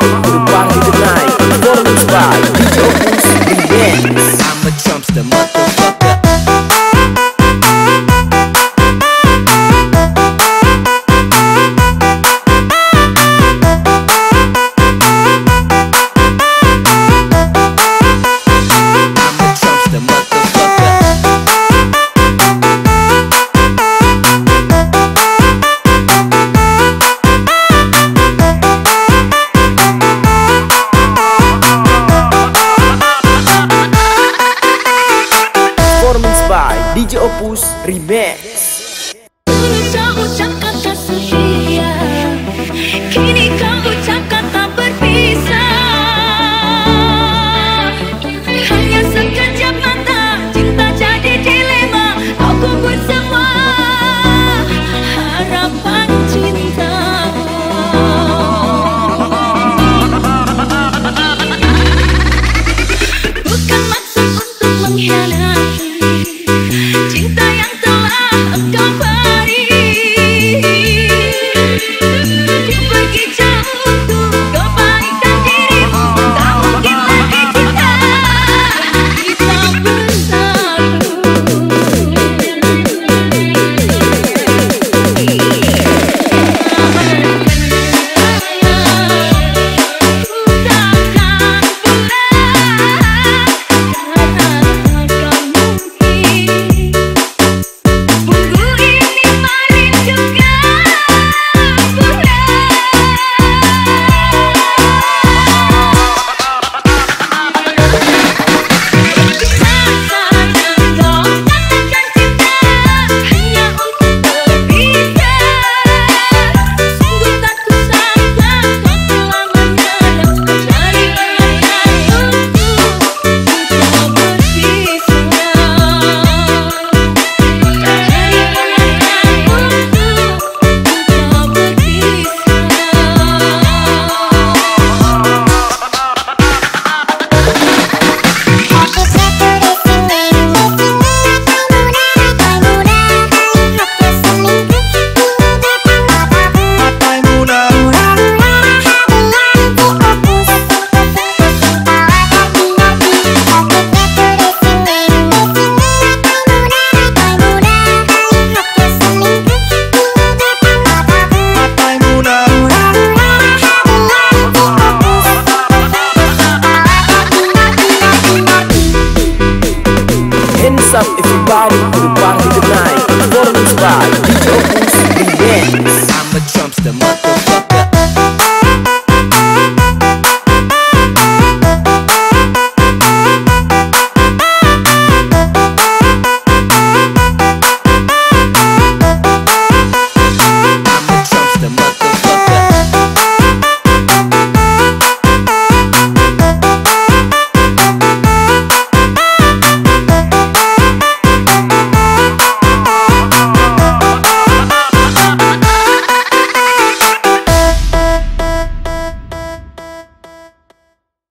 everybody to the party tonight. Performance by DJ Opus Remix. I'm a Trumpster motherfucker. DJ Opus Remix. Dulu ucapkan tak setia, kini kau ucapkan tak berpisah. Hanya sekejap mata, cinta jadi dilema. Kau kubur semua harapan cinta. Bukan maksud untuk mengkhianati cinta yang telah engkau beri. Pergi jauh untuk kebaikan dirimu. Tak mungkin lagi kita bersatu. Up everybody to the party tonight. Performance by DJ Opus Remix. I'm a Trumpster motherfucker.